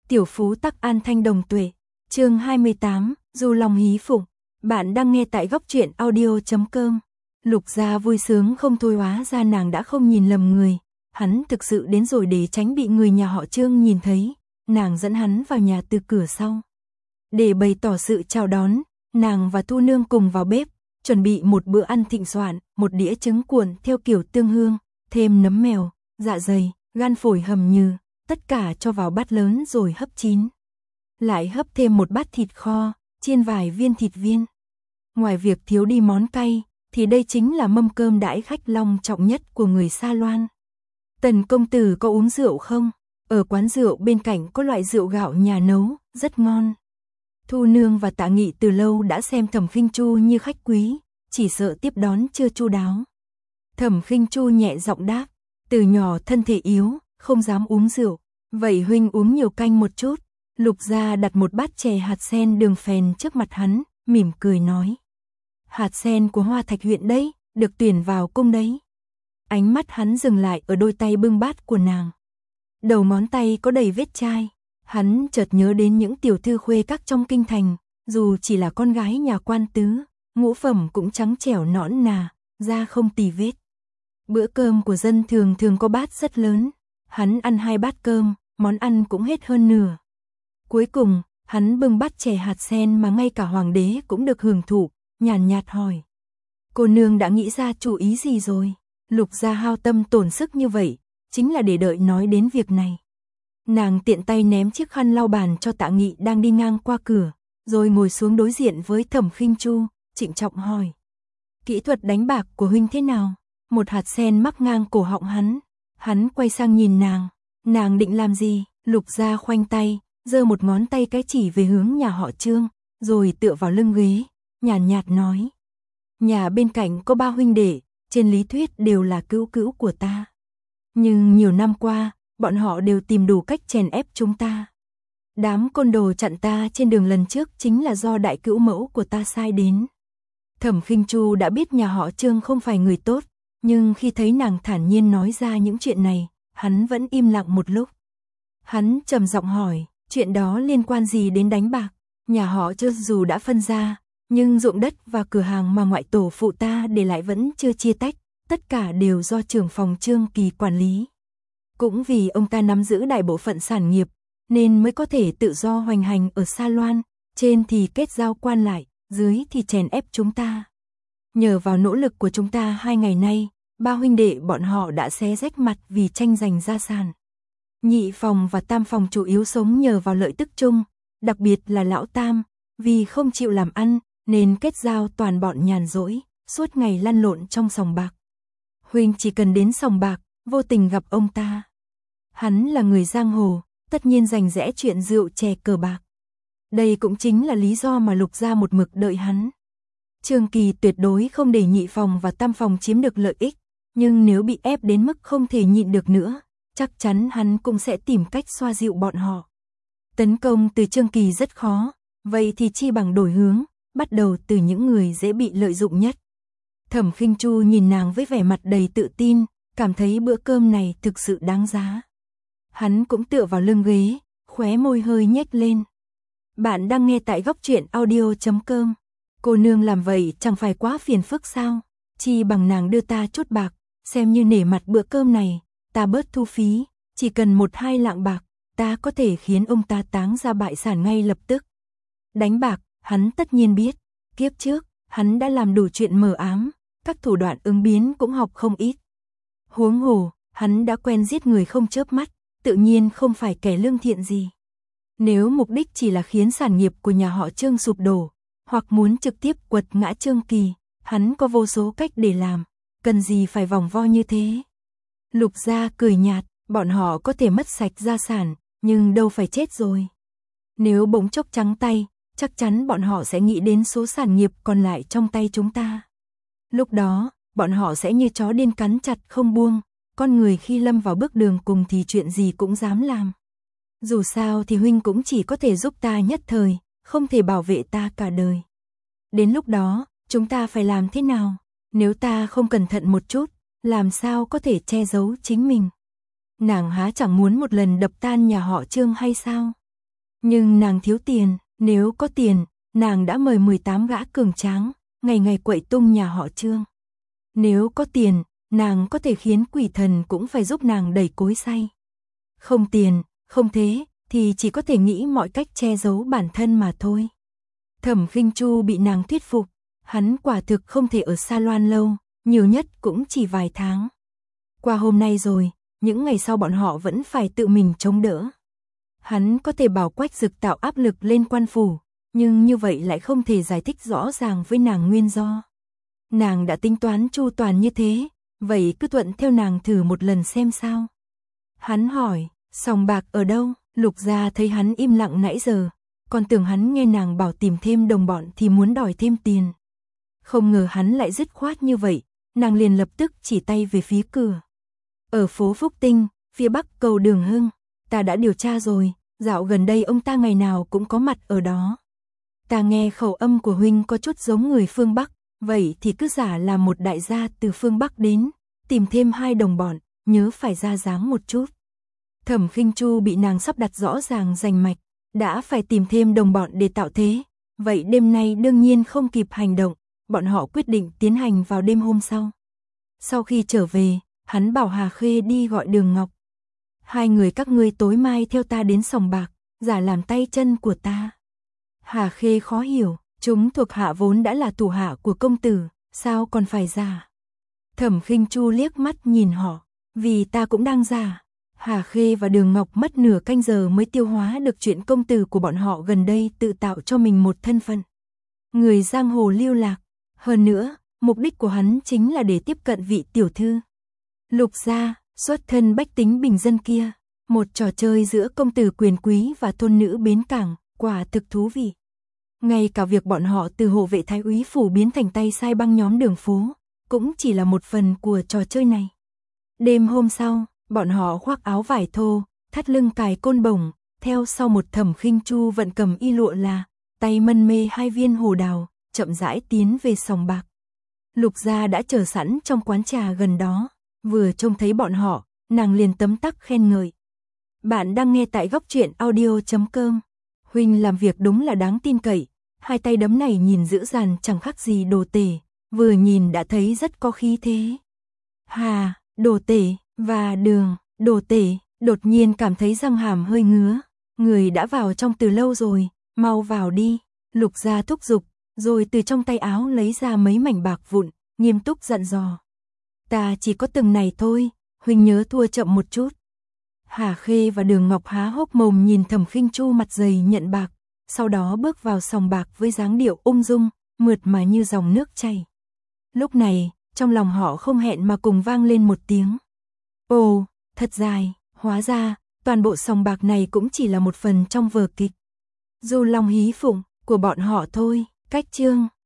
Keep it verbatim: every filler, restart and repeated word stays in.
tiểu phú tắc an thanh đồng tuệ. Chương hai mươi tám, Du Long hí phụng. Bạn đang nghe tại góc truyện audio chấm com. Lục Gia vui sướng không thôi, hóa ra nàng đã không nhìn lầm người. Hắn thực sự đến rồi, để tránh bị người nhà họ Trương nhìn thấy, nàng dẫn hắn vào nhà từ cửa sau. Để bày tỏ sự chào đón, nàng và Thu Nương cùng vào bếp, chuẩn bị một bữa ăn thịnh soạn, một đĩa trứng cuộn theo kiểu tương hương, thêm nấm mèo, dạ dày, gan phổi hầm nhừ, tất cả cho vào bát lớn rồi hấp chín. Lại hấp thêm một bát thịt kho, chiên vài viên thịt viên. Ngoài việc thiếu đi món cay, thì đây chính là mâm cơm đãi khách long trọng nhất của người Sa Loan. Tần công tử có uống rượu không? Ở quán rượu bên cạnh có loại rượu gạo nhà nấu, rất ngon. Thu Nương và Tạ Nghị từ lâu đã xem Thẩm Khinh Chu như khách quý, chỉ sợ tiếp đón chưa chu đáo. Thẩm Khinh Chu nhẹ giọng đáp, từ nhỏ thân thể yếu, không dám uống rượu, vậy huynh uống nhiều canh một chút. Lục Gia đặt một bát chè hạt sen đường phèn trước mặt hắn, mỉm cười nói. Hạt sen của Hoa Thạch huyện đấy, được tuyển vào cung đấy. Ánh mắt hắn dừng lại ở đôi tay bưng bát của nàng. Đầu ngón tay có đầy vết chai. Hắn chợt nhớ đến những tiểu thư khuê các trong kinh thành, dù chỉ là con gái nhà quan tứ, ngũ phẩm cũng trắng trẻo nõn nà, da không tì vết. Bữa cơm của dân thường thường có bát rất lớn, hắn ăn hai bát cơm, món ăn cũng hết hơn nửa. Cuối cùng, hắn bưng bát chè hạt sen mà ngay cả hoàng đế cũng được hưởng thụ, nhàn nhạt hỏi. Cô nương đã nghĩ ra chủ ý gì rồi? Lục Gia hao tâm tổn sức như vậy, chính là để đợi nói đến việc này. Nàng tiện tay ném chiếc khăn lau bàn cho Tạ Nghị đang đi ngang qua cửa, rồi ngồi xuống đối diện với Thẩm Khinh Chu, trịnh trọng hỏi. Kỹ thuật đánh bạc của huynh thế nào? Một hạt sen mắc ngang cổ họng hắn. Hắn quay sang nhìn nàng. Nàng định làm gì? Lục Gia khoanh tay, giơ một ngón tay cái chỉ về hướng nhà họ Trương, rồi tựa vào lưng ghế, nhàn nhạt, nhạt nói. Nhà bên cạnh có ba huynh đệ, trên lý thuyết đều là cứu cữu của ta. Nhưng nhiều năm qua, bọn họ đều tìm đủ cách chèn ép chúng ta. Đám côn đồ chặn ta trên đường lần trước chính là do đại cữu mẫu của ta sai đến. Thẩm Khinh Chu đã biết nhà họ Trương không phải người tốt, nhưng khi thấy nàng thản nhiên nói ra những chuyện này, hắn vẫn im lặng một lúc. Hắn trầm giọng hỏi, chuyện đó liên quan gì đến đánh bạc? Nhà họ Trương dù đã phân ra, nhưng ruộng đất và cửa hàng mà ngoại tổ phụ ta để lại vẫn chưa chia tách, tất cả đều do trưởng phòng Trương Kỳ quản lý. Cũng vì ông ta nắm giữ đại bộ phận sản nghiệp, nên mới có thể tự do hoành hành ở Sa Loan, trên thì kết giao quan lại, dưới thì chèn ép chúng ta. Nhờ vào nỗ lực của chúng ta hai ngày nay, ba huynh đệ bọn họ đã xé rách mặt vì tranh giành gia sản. Nhị phòng và tam phòng chủ yếu sống nhờ vào lợi tức chung, đặc biệt là lão tam, vì không chịu làm ăn, nên kết giao toàn bọn nhàn rỗi, suốt ngày lăn lộn trong sòng bạc. Huynh chỉ cần đến sòng bạc, vô tình gặp ông ta. Hắn là người giang hồ, tất nhiên rành rẽ chuyện rượu chè cờ bạc. Đây cũng chính là lý do mà Lục Gia một mực đợi hắn. Trương Kỳ tuyệt đối không để nhị phòng và tam phòng chiếm được lợi ích, nhưng nếu bị ép đến mức không thể nhịn được nữa, chắc chắn hắn cũng sẽ tìm cách xoa dịu bọn họ. Tấn công từ Trương Kỳ rất khó, vậy thì chi bằng đổi hướng, bắt đầu từ những người dễ bị lợi dụng nhất. Thẩm Khinh Chu nhìn nàng với vẻ mặt đầy tự tin, cảm thấy bữa cơm này thực sự đáng giá. Hắn cũng tựa vào lưng ghế, khóe môi hơi nhếch lên. Bạn đang nghe tại góc truyện audio chấm com. Cô nương làm vậy chẳng phải quá phiền phức sao? Chi bằng nàng đưa ta chút bạc, xem như nể mặt bữa cơm này, ta bớt thu phí, chỉ cần một hai lạng bạc, ta có thể khiến ông ta táng ra bại sản ngay lập tức. Đánh bạc, hắn tất nhiên biết, kiếp trước, hắn đã làm đủ chuyện mờ ám, các thủ đoạn ứng biến cũng học không ít. Huống hồ, hắn đã quen giết người không chớp mắt, tự nhiên không phải kẻ lương thiện gì. Nếu mục đích chỉ là khiến sản nghiệp của nhà họ Trương sụp đổ, hoặc muốn trực tiếp quật ngã Trương Kỳ, hắn có vô số cách để làm, cần gì phải vòng vo như thế. Lục Gia cười nhạt, bọn họ có thể mất sạch gia sản, nhưng đâu phải chết rồi. Nếu bỗng chốc trắng tay, chắc chắn bọn họ sẽ nghĩ đến số sản nghiệp còn lại trong tay chúng ta. Lúc đó, bọn họ sẽ như chó điên cắn chặt không buông, con người khi lâm vào bước đường cùng thì chuyện gì cũng dám làm. Dù sao thì huynh cũng chỉ có thể giúp ta nhất thời, không thể bảo vệ ta cả đời. Đến lúc đó, chúng ta phải làm thế nào? Nếu ta không cẩn thận một chút, làm sao có thể che giấu chính mình? Nàng há chẳng muốn một lần đập tan nhà họ Trương hay sao? Nhưng nàng thiếu tiền, nếu có tiền, nàng đã mời mười tám gã cường tráng, ngày ngày quậy tung nhà họ Trương. Nếu có tiền, nàng có thể khiến quỷ thần cũng phải giúp nàng đẩy cối xay. Không tiền, không thế, thì chỉ có thể nghĩ mọi cách che giấu bản thân mà thôi. Thẩm Khinh Chu bị nàng thuyết phục, hắn quả thực không thể ở Sa Loan lâu, nhiều nhất cũng chỉ vài tháng. Qua hôm nay rồi, những ngày sau bọn họ vẫn phải tự mình chống đỡ. Hắn có thể bảo Quách Dực tạo áp lực lên quan phủ, nhưng như vậy lại không thể giải thích rõ ràng với nàng nguyên do. Nàng đã tính toán chu toàn như thế, vậy cứ thuận theo nàng thử một lần xem sao. Hắn hỏi, sòng bạc ở đâu? Lục Gia thấy hắn im lặng nãy giờ, còn tưởng hắn nghe nàng bảo tìm thêm đồng bọn thì muốn đòi thêm tiền. Không ngờ hắn lại dứt khoát như vậy, nàng liền lập tức chỉ tay về phía cửa. Ở phố Phúc Tinh, phía bắc cầu Đường Hưng, ta đã điều tra rồi, dạo gần đây ông ta ngày nào cũng có mặt ở đó. Ta nghe khẩu âm của huynh có chút giống người phương Bắc, vậy thì cứ giả là một đại gia từ phương Bắc đến, tìm thêm hai đồng bọn, nhớ phải ra dáng một chút. Thẩm Khinh Chu bị nàng sắp đặt rõ ràng rành mạch, đã phải tìm thêm đồng bọn để tạo thế, vậy đêm nay đương nhiên không kịp hành động, bọn họ quyết định tiến hành vào đêm hôm sau. Sau khi trở về, hắn bảo Hà Khê đi gọi Đường Ngọc. Hai người các ngươi tối mai theo ta đến sòng bạc, giả làm tay chân của ta. Hà Khê khó hiểu, chúng thuộc hạ vốn đã là thủ hạ của công tử, sao còn phải giả? Thẩm Khinh Chu liếc mắt nhìn họ, vì ta cũng đang giả. Hà Khê và Đường Ngọc mất nửa canh giờ mới tiêu hóa được chuyện công tử của bọn họ gần đây tự tạo cho mình một thân phận. Người giang hồ lưu lạc, hơn nữa, mục đích của hắn chính là để tiếp cận vị tiểu thư. Lục Gia, xuất thân bách tính bình dân kia, một trò chơi giữa công tử quyền quý và thôn nữ bến cảng, quả thực thú vị. Ngay cả việc bọn họ từ hộ vệ thái úy phủ biến thành tay sai băng nhóm đường phố, cũng chỉ là một phần của trò chơi này. Đêm hôm sau, bọn họ khoác áo vải thô, thắt lưng cài côn bổng, theo sau một Thẩm Khinh Chu vận cầm y lụa là, tay mân mê hai viên hồ đào, chậm rãi tiến về sòng bạc. Lục Gia đã chờ sẵn trong quán trà gần đó, vừa trông thấy bọn họ, nàng liền tấm tắc khen ngợi. Bạn đang nghe tại góc truyện audio chấm com. Huynh làm việc đúng là đáng tin cậy, hai tay đấm này nhìn dữ dằn chẳng khác gì đồ tể, vừa nhìn đã thấy rất có khí thế. Hà, đồ tể, và Đường, đồ tể, đột nhiên cảm thấy răng hàm hơi ngứa, người đã vào trong từ lâu rồi, mau vào đi. Lục Gia thúc giục, rồi từ trong tay áo lấy ra mấy mảnh bạc vụn, nghiêm túc dặn dò. Ta chỉ có từng này thôi, huynh nhớ thua chậm một chút. Hà Khê và Đường Ngọc há hốc mồm nhìn Thẩm Khinh Chu mặt dày nhận bạc, sau đó bước vào sòng bạc với dáng điệu ung dung, mượt mà như dòng nước chảy. Lúc này, trong lòng họ không hẹn mà cùng vang lên một tiếng. Ồ, thật dài, hóa ra, toàn bộ sòng bạc này cũng chỉ là một phần trong vở kịch Du Long Hí Phụng của bọn họ thôi. Cách chương